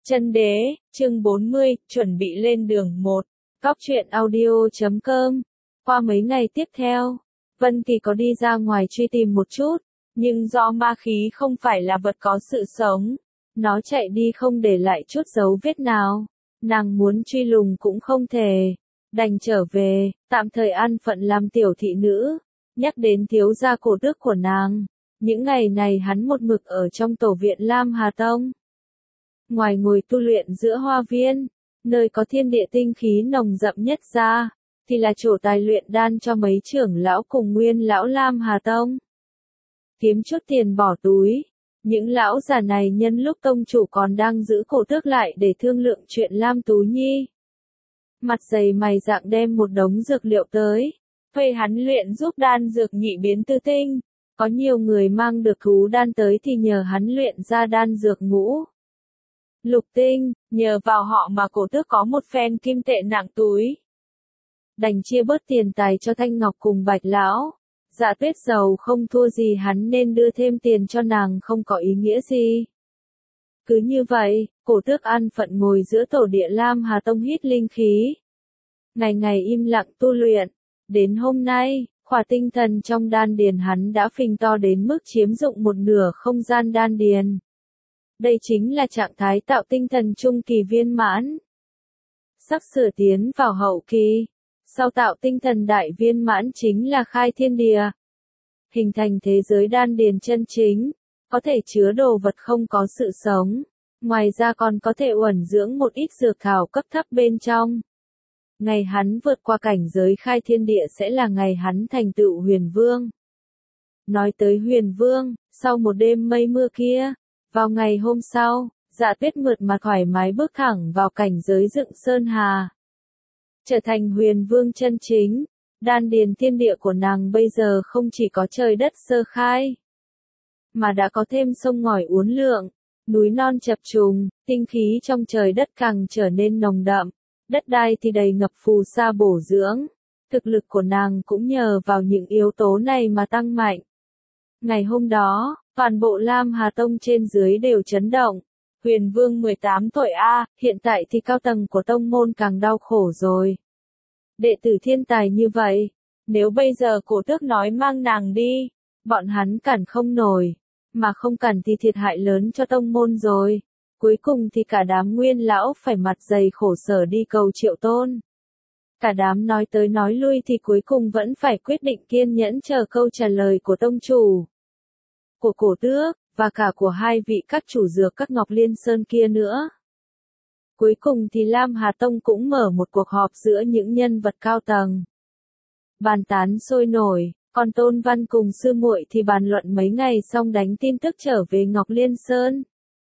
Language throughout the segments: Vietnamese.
Chân đế, chương 40, chuẩn bị lên đường 1. Góc truyện audio.com. Qua mấy ngày tiếp theo, Vân Kỳ có đi ra ngoài truy tìm một chút, nhưng do ma khí không phải là vật có sự sống, nó chạy đi không để lại chút dấu vết nào, nàng muốn truy lùng cũng không thể, đành trở về, tạm thời an phận làm tiểu thị nữ. Nhắc đến thiếu gia cổ đức của nàng, những ngày này hắn một mực ở trong tổ viện Lam Hà Tông. Ngoài ngồi tu luyện giữa hoa viên, nơi có thiên địa tinh khí nồng đậm nhất ra, thì là chỗ tài luyện đan cho mấy trưởng lão cùng nguyên lão Lam Hà Tông. Kiếm chút tiền bỏ túi, những lão già này nhân lúc tông chủ còn đang giữ cổ tước lại để thương lượng chuyện Lam Tú Nhi. Mặt dày mày dạn đem một đống dược liệu tới, thuê hắn luyện giúp đan dược nhị biến tư tinh. Có nhiều người mang được thú đan tới thì nhờ hắn luyện ra đan dược ngũ lục tinh, nhờ vào họ mà cổ tước có một phen kim tệ nặng túi. Đành chia bớt tiền tài cho Thanh Ngọc cùng Bạch Lão. Dạ Tuyết giàu không thua gì hắn nên đưa thêm tiền cho nàng không có ý nghĩa gì. Cứ như vậy, cổ tước an phận ngồi giữa tổ địa Lam Hà Tông hít linh khí. Ngày ngày im lặng tu luyện. Đến hôm nay, khỏa tinh thần trong đan điền hắn đã phình to đến mức chiếm dụng một nửa không gian đan điền. Đây chính là trạng thái tạo tinh thần trung kỳ viên mãn. Sắp sửa tiến vào hậu kỳ. Sau tạo tinh thần đại viên mãn chính là khai thiên địa. Hình thành thế giới đan điền chân chính, có thể chứa đồ vật không có sự sống. Ngoài ra còn có thể uẩn dưỡng một ít dược thảo cấp thấp bên trong. Ngày hắn vượt qua cảnh giới khai thiên địa sẽ là ngày hắn thành tựu huyền vương. Nói tới huyền vương, sau một đêm mây mưa kia, vào ngày hôm sau, Dạ Tuyết mượt mà thoải mái bước thẳng vào cảnh giới dựng sơn hà. Trở thành huyền vương chân chính, đan điền thiên địa của nàng bây giờ không chỉ có trời đất sơ khai, mà đã có thêm sông ngòi uốn lượn, núi non chập trùng, tinh khí trong trời đất càng trở nên nồng đậm, đất đai thì đầy ngập phù sa bổ dưỡng. Thực lực của nàng cũng nhờ vào những yếu tố này mà tăng mạnh. Ngày hôm đó, toàn bộ Lam Hà Tông trên dưới đều chấn động. Huyền Vương 18 tuổi A, hiện tại thì cao tầng của tông môn càng đau khổ rồi. Đệ tử thiên tài như vậy, nếu bây giờ cổ tước nói mang nàng đi, bọn hắn cản không nổi, mà không cản thì thiệt hại lớn cho tông môn rồi. Cuối cùng thì cả đám nguyên lão phải mặt dày khổ sở đi cầu Triệu Tôn. Cả đám nói tới nói lui thì cuối cùng vẫn phải quyết định kiên nhẫn chờ câu trả lời của tông chủ, của cổ tước, và cả của hai vị các chủ dược các Ngọc Liên Sơn kia nữa. Cuối cùng thì Lam Hà Tông cũng mở một cuộc họp giữa những nhân vật cao tầng. Bàn tán sôi nổi, còn Tôn Văn cùng sư muội thì bàn luận mấy ngày xong đánh tin tức trở về Ngọc Liên Sơn.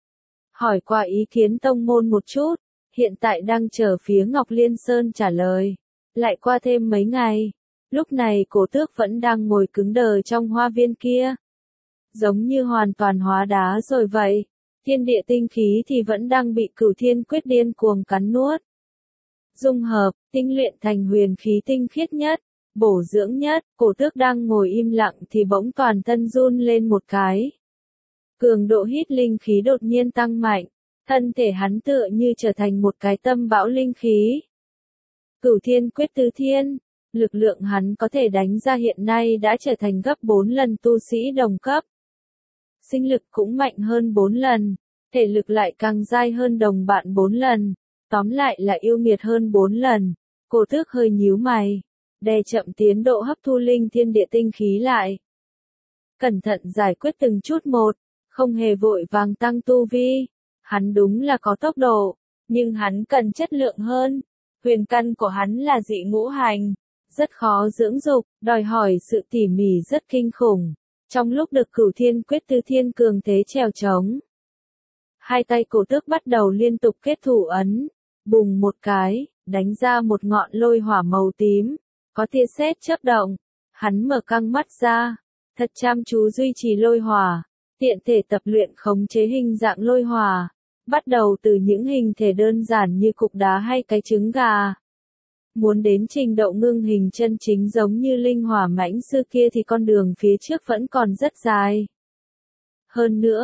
Hỏi qua ý kiến tông môn một chút, hiện tại đang chờ phía Ngọc Liên Sơn trả lời. Lại qua thêm mấy ngày, lúc này cổ tước vẫn đang ngồi cứng đờ trong hoa viên kia. Giống như hoàn toàn hóa đá rồi vậy, thiên địa tinh khí thì vẫn đang bị Cửu Thiên Quyết điên cuồng cắn nuốt. Dung hợp, tinh luyện thành huyền khí tinh khiết nhất, bổ dưỡng nhất, cổ tước đang ngồi im lặng thì bỗng toàn thân run lên một cái. Cường độ hít linh khí đột nhiên tăng mạnh, thân thể hắn tựa như trở thành một cái tâm bão linh khí. Cửu Thiên Quyết tứ thiên, lực lượng hắn có thể đánh ra hiện nay đã trở thành gấp 4 lần tu sĩ đồng cấp. Sinh lực cũng mạnh hơn 4 lần, thể lực lại càng dai hơn đồng bạn 4 lần, tóm lại là yêu nghiệt hơn 4 lần. Cổ tước hơi nhíu mày, đè chậm tiến độ hấp thu linh thiên địa tinh khí lại. Cẩn thận giải quyết từng chút một, không hề vội vàng tăng tu vi. Hắn đúng là có tốc độ, nhưng hắn cần chất lượng hơn. Huyền căn của hắn là dị ngũ hành, rất khó dưỡng dục, đòi hỏi sự tỉ mỉ rất kinh khủng. Trong lúc được Cửu Thiên Quyết tứ thiên cường thế trèo trống, hai tay cổ tước bắt đầu liên tục kết thủ ấn, bùng một cái, đánh ra một ngọn lôi hỏa màu tím, có tia sét chớp động. Hắn mở căng mắt ra, thật chăm chú duy trì lôi hỏa, tiện thể tập luyện khống chế hình dạng lôi hỏa, bắt đầu từ những hình thể đơn giản như cục đá hay cái trứng gà. Muốn đến trình độ ngưng hình chân chính giống như linh hỏa mãnh sư kia thì con đường phía trước vẫn còn rất dài. Hơn nữa,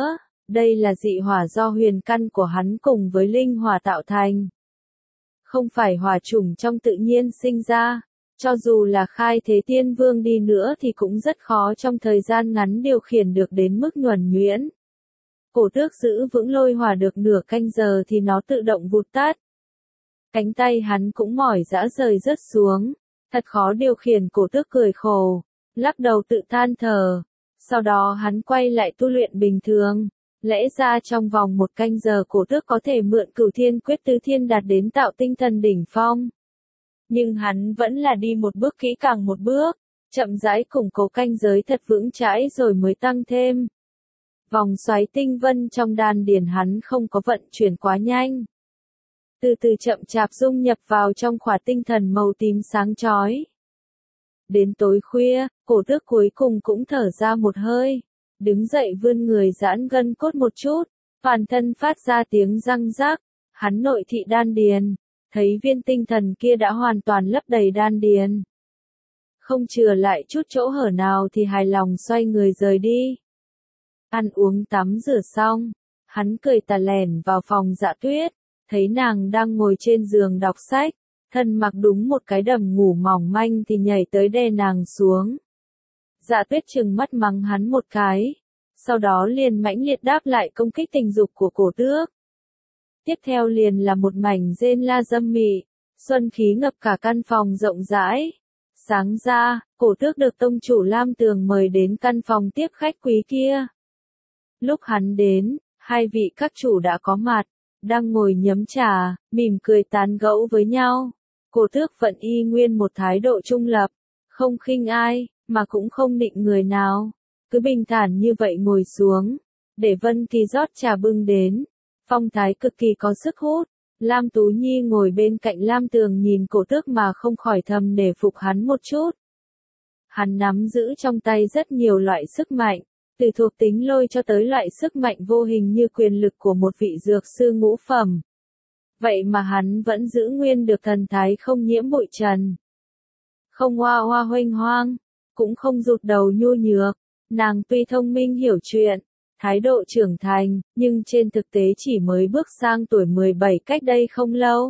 Đây là dị hỏa do huyền căn của hắn cùng với linh hỏa tạo thành. Không phải hỏa chủng trong tự nhiên sinh ra. Cho dù là khai thế tiên vương đi nữa thì cũng rất khó trong thời gian ngắn điều khiển được đến mức nhuần nhuyễn. Cổ tước giữ vững lôi hỏa được nửa canh giờ thì nó tự động vụt tắt. Cánh tay hắn cũng mỏi rã rời rớt xuống. Thật khó điều khiển. Cổ tước cười khổ, lắc đầu tự than thở. Sau đó hắn quay lại tu luyện bình thường. Lẽ ra trong vòng 1 canh giờ cổ tước có thể mượn Cửu Thiên Quyết Tứ Thiên đạt đến tạo tinh thần đỉnh phong. Nhưng hắn vẫn là đi một bước kỹ càng một bước, chậm rãi củng cố canh giới thật vững chãi rồi mới tăng thêm. Vòng xoáy tinh vân trong đan điền hắn không có vận chuyển quá nhanh. Từ từ chậm chạp dung nhập vào trong khỏa tinh thần màu tím sáng chói. Đến tối khuya, cổ tước cuối cùng cũng thở ra một hơi. Đứng dậy vươn người giãn gân cốt một chút, toàn thân phát ra tiếng răng rắc. Hắn nội thị đan điền, thấy viên tinh thần kia đã hoàn toàn lấp đầy đan điền. Không chừa lại chút chỗ hở nào thì hài lòng xoay người rời đi. Ăn uống tắm rửa xong, hắn cười tà lẻn vào phòng Dạ Tuyết, thấy nàng đang ngồi trên giường đọc sách, thân mặc đúng một cái đầm ngủ mỏng manh thì nhảy tới đè nàng xuống. Dạ Tuyết trừng mắt mắng hắn một cái, sau đó liền mãnh liệt đáp lại công kích tình dục của cổ tước. Tiếp theo liền là một mảnh rên la dâm mị, xuân khí ngập cả căn phòng rộng rãi. Sáng ra, cổ tước được tông chủ Lam Tường mời đến căn phòng tiếp khách quý kia. Lúc hắn đến, 2 vị các chủ đã có mặt, đang ngồi nhấm trà, mỉm cười tán gẫu với nhau. Cổ tước vẫn y nguyên một thái độ trung lập, không khinh ai, mà cũng không định người nào. Cứ bình thản như vậy ngồi xuống, để Vân Kỳ rót trà bưng đến. Phong thái cực kỳ có sức hút. Lam Tú Nhi ngồi bên cạnh Lam Tường nhìn cổ tước mà không khỏi thầm nể phục hắn một chút. Hắn nắm giữ trong tay rất nhiều loại sức mạnh, từ thuộc tính lôi cho tới loại sức mạnh vô hình như quyền lực của một vị dược sư ngũ phẩm. Vậy mà hắn vẫn giữ nguyên được thần thái không nhiễm bụi trần. Không hoa hoa huênh hoang, cũng không rụt đầu nhu nhược. Nàng tuy thông minh hiểu chuyện, thái độ trưởng thành, nhưng trên thực tế chỉ mới bước sang tuổi 17 cách đây không lâu.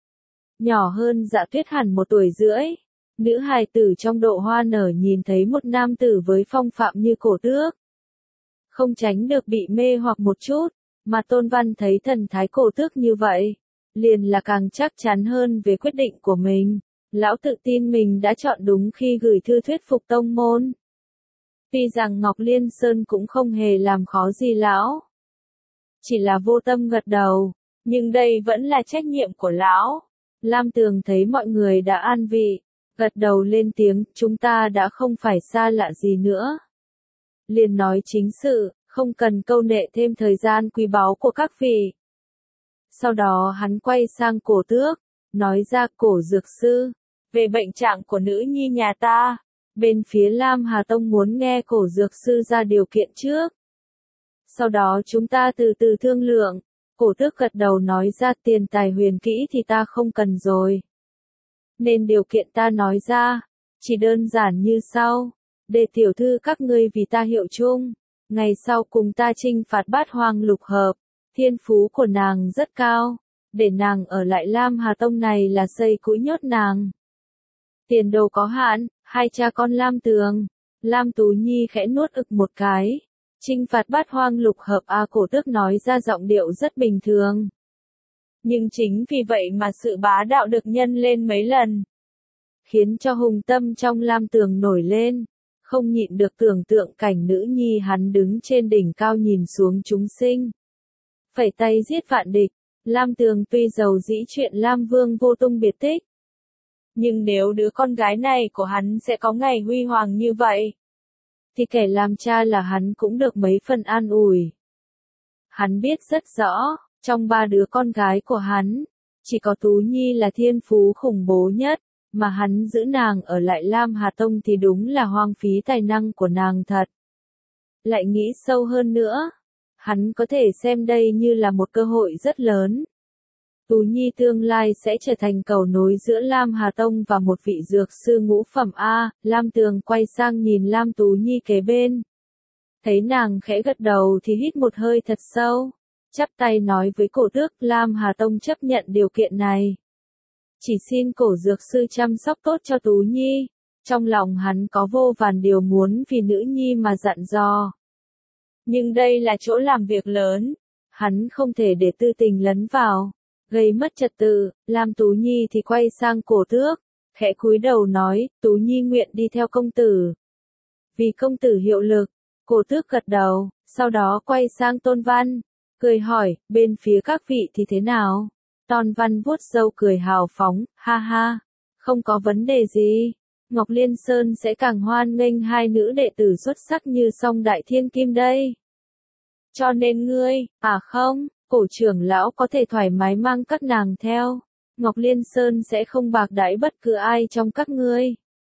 Nhỏ hơn Dạ Tuyết hẳn 1 tuổi rưỡi. Nữ hài tử trong độ hoa nở nhìn thấy một nam tử với phong phạm như cổ tước, không tránh được bị mê hoặc một chút, mà Tôn Văn thấy thần thái cổ tước như vậy, liền là càng chắc chắn hơn về quyết định của mình. Lão tự tin mình đã chọn đúng khi gửi thư thuyết phục tông môn. Tuy rằng Ngọc Liên Sơn cũng không hề làm khó gì lão, chỉ là vô tâm gật đầu, nhưng đây vẫn là trách nhiệm của lão. Lam Tường thấy mọi người đã an vị, gật đầu lên tiếng, chúng ta đã không phải xa lạ gì nữa. Liền nói chính sự, không cần câu nệ thêm thời gian quý báu của các vị. Sau đó hắn quay sang cổ tước, nói ra cổ dược sư, về bệnh trạng của nữ nhi nhà ta. Bên phía Lam Hà Tông muốn nghe cổ dược sư ra điều kiện trước. Sau đó chúng ta từ từ thương lượng. Cổ tước gật đầu nói ra tiền tài huyền kỹ thì ta không cần rồi. Nên điều kiện ta nói ra, chỉ đơn giản như sau. Để tiểu thư các ngươi vì ta hiệu chung. Ngày sau cùng ta chinh phạt Bát Hoang lục hợp. Thiên phú của nàng rất cao. Để nàng ở lại Lam Hà Tông này là xây cũi nhốt nàng. Tiền đồ có hạn, 2 cha con Lam Tường. Lam Tú Nhi khẽ nuốt ực một cái. Chinh phạt Bát Hoang lục hợp cổ tước nói ra giọng điệu rất bình thường. Nhưng chính vì vậy mà sự bá đạo được nhân lên mấy lần. Khiến cho hùng tâm trong Lam Tường nổi lên. Không nhịn được tưởng tượng cảnh nữ nhi hắn đứng trên đỉnh cao nhìn xuống chúng sinh. Phẩy tay giết vạn địch. Lam Tường tuy giàu dĩ chuyện Lam Vương vô tung biệt tích. Nhưng nếu đứa con gái này của hắn sẽ có ngày huy hoàng như vậy, thì kẻ làm cha là hắn cũng được mấy phần an ủi. Hắn biết rất rõ, trong 3 đứa con gái của hắn, chỉ có Tú Nhi là thiên phú khủng bố nhất, mà hắn giữ nàng ở lại Lam Hà Tông thì đúng là hoang phí tài năng của nàng thật. Lại nghĩ sâu hơn nữa, hắn có thể xem đây như là một cơ hội rất lớn. Tú Nhi tương lai sẽ trở thành cầu nối giữa Lam Hà Tông và một vị dược sư ngũ phẩm A. Lam Tường quay sang nhìn Lam Tú Nhi kế bên. Thấy nàng khẽ gật đầu thì hít một hơi thật sâu, chắp tay nói với Cổ Tước, Lam Hà Tông chấp nhận điều kiện này. Chỉ xin Cổ dược sư chăm sóc tốt cho Tú Nhi. Trong lòng hắn có vô vàn điều muốn vì nữ nhi mà dặn dò. Nhưng đây là chỗ làm việc lớn, hắn không thể để tư tình lấn vào, gây mất trật tự. Lam Tú Nhi thì quay sang Cổ Tước, khẽ cúi đầu nói, Tú Nhi nguyện đi theo công tử. Vì công tử hiệu lực. Cổ Tước gật đầu, sau đó quay sang Tôn Văn, cười hỏi, bên phía các vị thì thế nào? Tôn Văn vuốt râu cười hào phóng, ha ha, không có vấn đề gì. Ngọc Liên Sơn sẽ càng hoan nghênh hai nữ đệ tử xuất sắc như Song Đại Thiên Kim đây. Cho nên ngươi, không, Cổ trưởng lão có thể thoải mái mang các nàng theo. Ngọc Liên Sơn sẽ không bạc đãi bất cứ ai trong các ngươi.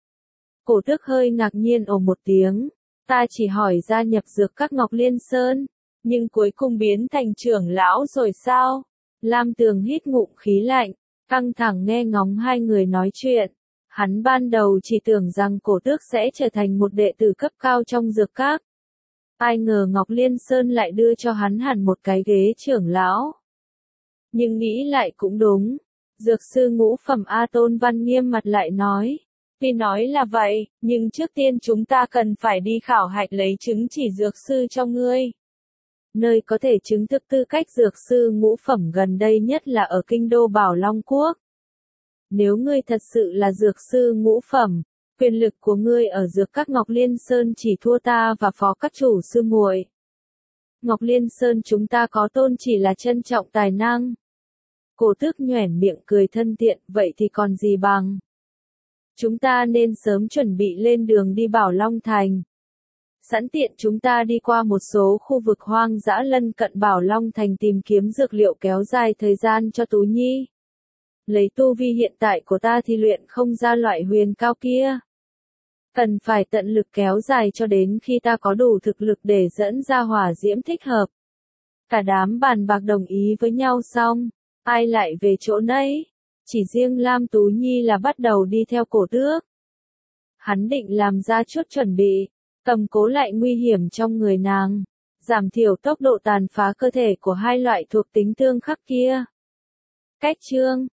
Cổ Tước hơi ngạc nhiên ồ một tiếng. Ta chỉ hỏi gia nhập dược các Ngọc Liên Sơn, nhưng cuối cùng biến thành trưởng lão rồi sao? Lam Tường hít ngụm khí lạnh, căng thẳng nghe ngóng hai người nói chuyện. Hắn ban đầu chỉ tưởng rằng Cổ Tước sẽ trở thành một đệ tử cấp cao trong dược các. Ai ngờ Ngọc Liên Sơn lại đưa cho hắn hẳn một cái ghế trưởng lão. Nhưng nghĩ lại cũng đúng. Dược sư ngũ phẩm A Tôn Văn nghiêm mặt lại nói. Tuy nói là vậy, nhưng trước tiên chúng ta cần phải đi khảo hạch lấy chứng chỉ dược sư cho ngươi. Nơi có thể chứng thực tư cách dược sư ngũ phẩm gần đây nhất là ở kinh đô Bảo Long Quốc. Nếu ngươi thật sự là dược sư ngũ phẩm, quyền lực của ngươi ở dược các Ngọc Liên Sơn chỉ thua ta và phó các chủ sư muội. Ngọc Liên Sơn chúng ta có tôn chỉ là trân trọng tài năng. Cổ Tước nhoẻn miệng cười thân thiện, vậy thì còn gì bằng. Chúng ta nên sớm chuẩn bị lên đường đi Bảo Long Thành. Sẵn tiện chúng ta đi qua một số khu vực hoang dã lân cận Bảo Long Thành tìm kiếm dược liệu kéo dài thời gian cho Tú Nhi. Lấy tu vi hiện tại của ta thì luyện không ra loại huyền cao kia. Cần phải tận lực kéo dài cho đến khi ta có đủ thực lực để dẫn ra hỏa diễm thích hợp. Cả đám bàn bạc đồng ý với nhau xong, ai lại về chỗ nấy. Chỉ riêng Lam Tú Nhi là bắt đầu đi theo Cổ Tước. Hắn định làm ra chút chuẩn bị, cầm cố lại nguy hiểm trong người nàng, giảm thiểu tốc độ tàn phá cơ thể của hai loại thuộc tính tương khắc kia. Cách chương